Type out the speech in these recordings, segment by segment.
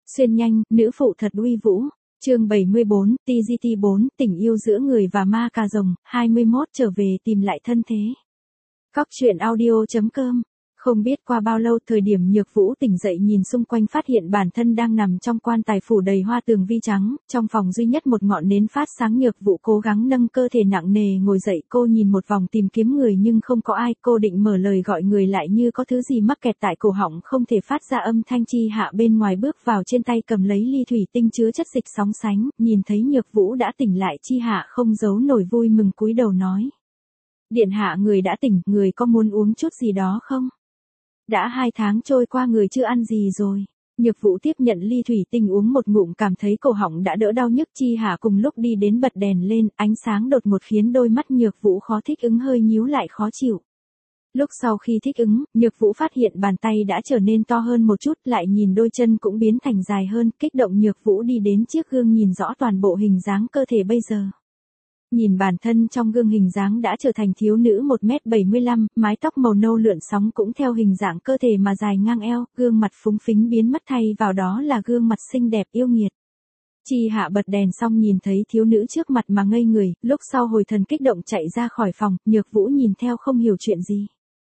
Xuyên nhanh, nữ phụ thật uy vũ. Chương 74, TGT4, tình yêu giữa người và ma cà rồng, 21 trở về tìm lại thân thế. Cóc truyện audio.com. Không biết qua bao lâu, thời điểm Nhược Vũ tỉnh dậy nhìn xung quanh phát hiện bản thân đang nằm trong quan tài phủ đầy hoa tường vi trắng, trong phòng duy nhất một ngọn nến phát sáng. Nhược Vũ cố gắng nâng cơ thể nặng nề ngồi dậy, cô nhìn một vòng tìm kiếm người nhưng không có ai, cô định mở lời gọi người lại như có thứ gì mắc kẹt tại cổ họng không thể phát ra âm thanh. Chi Hạ bên ngoài bước vào, trên tay cầm lấy ly thủy tinh chứa chất dịch sóng sánh, nhìn thấy Nhược Vũ đã tỉnh lại, Chi Hạ không giấu nổi vui mừng cúi đầu nói: "Điện hạ, người đã tỉnh, người có muốn uống chút gì đó không? Đã 2 tháng trôi qua người chưa ăn gì rồi." Nhược Vũ tiếp nhận ly thủy tinh uống một ngụm, cảm thấy cổ họng đã đỡ đau nhức. Chi Hạ cùng lúc đi đến bật đèn lên, ánh sáng đột ngột khiến đôi mắt Nhược Vũ khó thích ứng, hơi nhíu lại khó chịu. Lúc sau khi thích ứng, Nhược Vũ phát hiện bàn tay đã trở nên to hơn một chút, lại nhìn đôi chân cũng biến thành dài hơn, kích động Nhược Vũ đi đến chiếc gương nhìn rõ toàn bộ hình dáng cơ thể bây giờ. Nhìn bản thân trong gương, hình dáng đã trở thành thiếu nữ 1m75, mái tóc màu nâu lượn sóng cũng theo hình dạng cơ thể mà dài ngang eo, gương mặt phúng phính biến mất, thay vào đó là gương mặt xinh đẹp yêu nghiệt. Chi Hạ bật đèn xong nhìn thấy thiếu nữ trước mặt mà ngây người, lúc sau hồi thần kích động chạy ra khỏi phòng, Nhược Vũ nhìn theo không hiểu chuyện gì.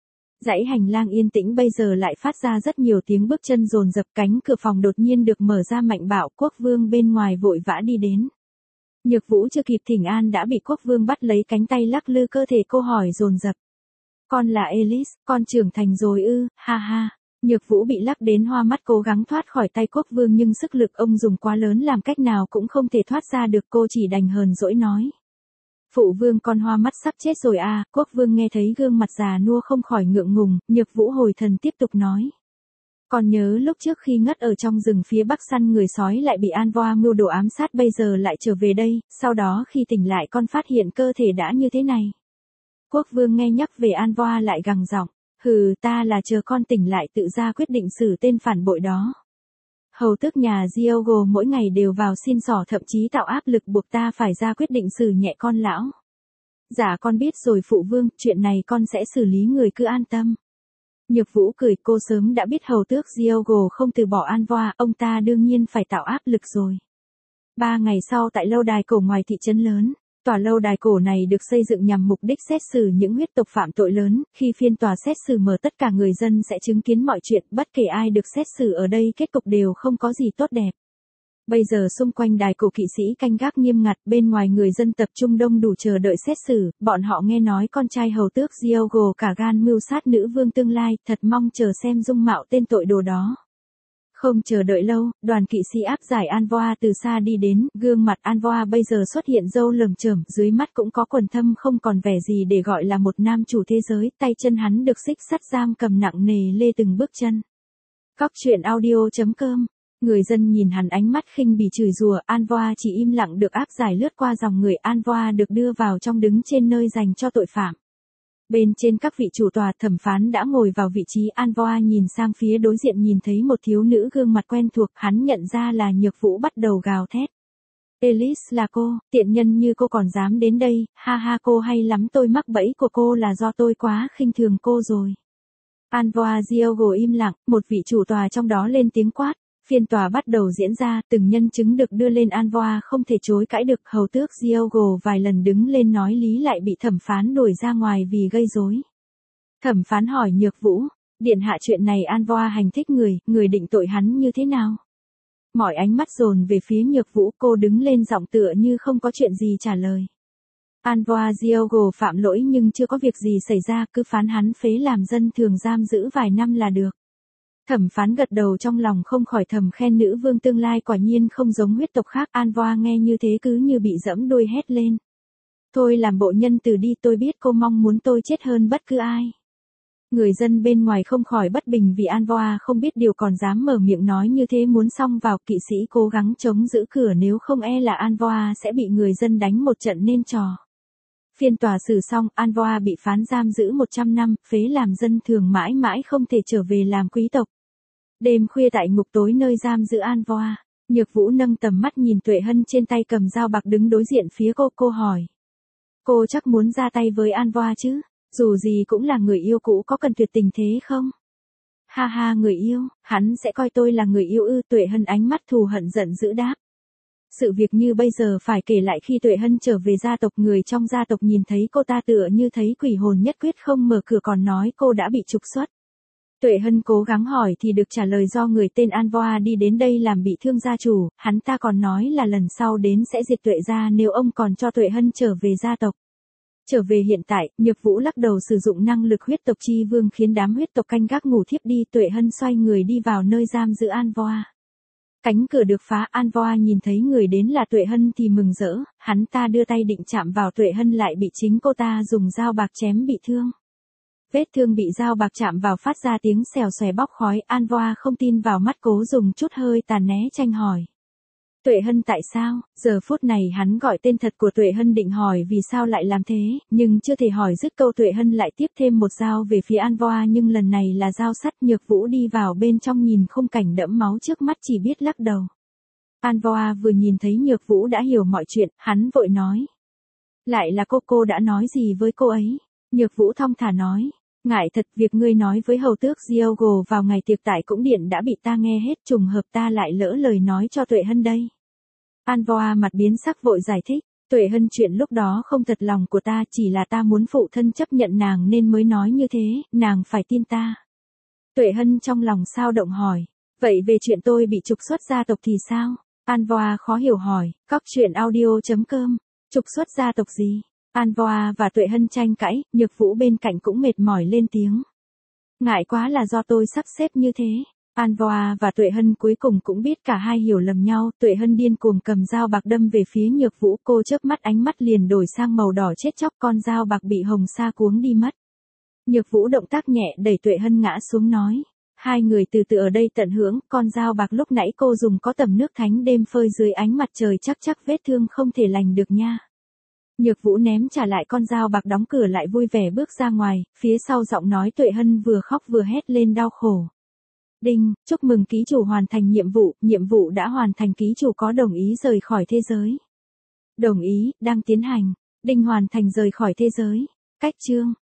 Dãy hành lang yên tĩnh bây giờ lại phát ra rất nhiều tiếng bước chân dồn dập, cánh cửa phòng đột nhiên được mở ra mạnh bạo, Quốc Vương bên ngoài vội vã đi đến. Nhược Vũ chưa kịp thỉnh an đã bị Quốc Vương bắt lấy cánh tay lắc lư cơ thể, cô hỏi dồn dập: "Con là Alice, con trưởng thành rồi ư?" Ha ha. Nhược Vũ bị lắc đến hoa mắt, cố gắng thoát khỏi tay Quốc Vương nhưng sức lực ông dùng quá lớn, làm cách nào cũng không thể thoát ra được, cô chỉ đành hờn dỗi nói: "Phụ vương, con hoa mắt sắp chết rồi à." Quốc Vương nghe thấy gương mặt già nua không khỏi ngượng ngùng. Nhược Vũ hồi thần tiếp tục nói: "Con nhớ lúc trước khi ngất ở trong rừng phía bắc săn người sói lại bị Anvoa mưu đồ ám sát, bây giờ lại trở về đây, sau đó khi tỉnh lại con phát hiện cơ thể đã như thế này." Quốc Vương nghe nhắc về Anvoa lại gằn giọng: "Hừ, ta là chờ con tỉnh lại tự ra quyết định xử tên phản bội đó. Hầu tước nhà Diogo mỗi ngày đều vào xin xỏ, thậm chí tạo áp lực buộc ta phải ra quyết định xử nhẹ con lão." "Dạ con biết rồi phụ vương, chuyện này con sẽ xử lý, người cứ an tâm." Nhược Vũ cười, cô sớm đã biết hầu tước Diogo không từ bỏ Anvoa, ông ta đương nhiên phải tạo áp lực rồi. 3 ngày sau, tại lâu đài cổ ngoài thị trấn lớn, tòa lâu đài cổ này được xây dựng nhằm mục đích xét xử những huyết tộc phạm tội lớn. Khi phiên tòa xét xử mở, tất cả người dân sẽ chứng kiến mọi chuyện, bất kể ai được xét xử ở đây kết cục đều không có gì tốt đẹp. Bây giờ xung quanh đài cổ kỵ sĩ canh gác nghiêm ngặt, bên ngoài người dân tập trung đông đủ chờ đợi xét xử. Bọn họ nghe nói con trai hầu tước Diogo cả gan mưu sát nữ vương tương lai, thật mong chờ xem dung mạo tên tội đồ đó. Không chờ đợi lâu, đoàn kỵ sĩ áp giải Anvoa từ xa đi đến, gương mặt Anvoa bây giờ xuất hiện râu lởm chởm, dưới mắt cũng có quầng thâm, không còn vẻ gì để gọi là một nam chủ thế giới, tay chân hắn được xích sắt giam cầm nặng nề lê từng bước chân. Cóc truyện audio.com. Người dân nhìn hắn ánh mắt khinh bỉ chửi rủa, Anvoa chỉ im lặng được áp giải lướt qua dòng người. Anvoa được đưa vào trong, đứng trên nơi dành cho tội phạm. Bên trên các vị chủ tòa, thẩm phán đã ngồi vào vị trí. Anvoa nhìn sang phía đối diện, nhìn thấy một thiếu nữ gương mặt quen thuộc, hắn nhận ra là Nhược Vũ, bắt đầu gào thét: "Alice, là cô, tiện nhân như cô còn dám đến đây, ha ha, cô hay lắm, tôi mắc bẫy của cô là do tôi quá khinh thường cô rồi." Anvoa Diogo im lặng, một vị chủ tòa trong đó lên tiếng quát. Phiên tòa bắt đầu diễn ra, từng nhân chứng được đưa lên. Anvoa không thể chối cãi được, hầu tước Diogo vài lần đứng lên nói lý lại bị thẩm phán đuổi ra ngoài vì gây rối. Thẩm phán hỏi Nhược Vũ: "Điện hạ, chuyện này Anvoa hành thích người định tội hắn như thế nào?" Mọi ánh mắt dồn về phía Nhược Vũ, cô đứng lên giọng tựa như không có chuyện gì trả lời: "Anvoa Diogo phạm lỗi nhưng chưa có việc gì xảy ra, cứ phán hắn phế làm dân thường, giam giữ vài năm là được." Thẩm phán gật đầu, trong lòng không khỏi thầm khen nữ vương tương lai quả nhiên không giống huyết tộc khác. Anvoa nghe như thế cứ như bị dẫm đuôi, hét lên: "Thôi làm bộ nhân từ đi, tôi biết cô mong muốn tôi chết hơn bất cứ ai." Người dân bên ngoài không khỏi bất bình vì Anvoa không biết điều còn dám mở miệng nói như thế, muốn xông vào. Kỵ sĩ cố gắng chống giữ cửa, nếu không e là Anvoa sẽ bị người dân đánh một trận nên trò. Phiên tòa xử xong, Anvoa bị phán giam giữ 100 năm, phế làm dân thường, mãi mãi không thể trở về làm quý tộc. Đêm khuya tại ngục tối nơi giam giữ Anvoa, Nhược Vũ nâng tầm mắt nhìn Tuệ Hân trên tay cầm dao bạc đứng đối diện phía cô hỏi: "Cô chắc muốn ra tay với Anvoa chứ? Dù gì cũng là người yêu cũ, có cần tuyệt tình thế không?" Ha ha người yêu, hắn sẽ coi tôi là người yêu ư? Tuệ Hân ánh mắt thù hận giận dữ đáp. Sự việc như bây giờ phải kể lại khi Tuệ Hân trở về gia tộc, người trong gia tộc nhìn thấy cô ta tựa như thấy quỷ hồn, nhất quyết không mở cửa, còn nói cô đã bị trục xuất. Tuệ Hân cố gắng hỏi thì được trả lời do người tên Anvoa đi đến đây làm bị thương gia chủ, hắn ta còn nói là lần sau đến sẽ diệt Tuệ gia nếu ông còn cho Tuệ Hân trở về gia tộc. Trở về hiện tại, Nhược Vũ lắc đầu sử dụng năng lực huyết tộc chi vương khiến đám huyết tộc canh gác ngủ thiếp đi. Tuệ Hân xoay người đi vào nơi giam giữ Anvoa. Cánh cửa được phá, Anvoa nhìn thấy người đến là Tuệ Hân thì mừng rỡ, hắn ta đưa tay định chạm vào Tuệ Hân lại bị chính cô ta dùng dao bạc chém bị thương. Vết thương bị dao bạc chạm vào phát ra tiếng xèo xòe bốc khói. Anvoa không tin vào mắt, cố dùng chút hơi tàn né tránh hỏi. Tuệ Hân tại sao? Giờ phút này hắn gọi tên thật của Tuệ Hân định hỏi vì sao lại làm thế, nhưng chưa thể hỏi dứt câu Tuệ Hân lại tiếp thêm một dao về phía Anvoa, nhưng lần này là dao sắt. Nhược Vũ đi vào bên trong nhìn khung cảnh đẫm máu trước mắt chỉ biết lắc đầu. Anvoa vừa nhìn thấy Nhược Vũ đã hiểu mọi chuyện, hắn vội nói. Lại là cô đã nói gì với cô ấy? Nhược Vũ thong thả nói. Ngại thật, việc ngươi nói với hầu tước Diogo vào ngày tiệc tại cung điện đã bị ta nghe hết, trùng hợp ta lại lỡ lời nói cho Tuệ Hân đây. Anvoa mặt biến sắc vội giải thích, Tuệ Hân chuyện lúc đó không thật lòng của ta, chỉ là ta muốn phụ thân chấp nhận nàng nên mới nói như thế, nàng phải tin ta. Tuệ Hân trong lòng sao động hỏi, vậy về chuyện tôi bị trục xuất gia tộc thì sao? Anvoa khó hiểu hỏi, coctruyện.audio.com, trục xuất gia tộc gì? Anvoa và Tuệ Hân tranh cãi, Nhược Vũ bên cạnh cũng mệt mỏi lên tiếng. Ngại quá là do tôi sắp xếp như thế. Anvoa và Tuệ Hân cuối cùng cũng biết cả hai hiểu lầm nhau. Tuệ Hân điên cuồng cầm dao bạc đâm về phía Nhược Vũ, cô chớp mắt ánh mắt liền đổi sang màu đỏ chết chóc, con dao bạc bị hồng sa cuống đi mất. Nhược Vũ động tác nhẹ đẩy Tuệ Hân ngã xuống nói. Hai người từ từ ở đây tận hưởng, con dao bạc lúc nãy cô dùng có tẩm nước thánh đêm phơi dưới ánh mặt trời, chắc vết thương không thể lành được nha. Nhược Vũ ném trả lại con dao bạc, đóng cửa lại vui vẻ bước ra ngoài, phía sau giọng nói Tuệ Hân vừa khóc vừa hét lên đau khổ. Đinh, chúc mừng ký chủ hoàn thành nhiệm vụ đã hoàn thành, ký chủ có đồng ý rời khỏi thế giới? Đồng ý, đang tiến hành. Đinh, hoàn thành rời khỏi thế giới. Cách chương.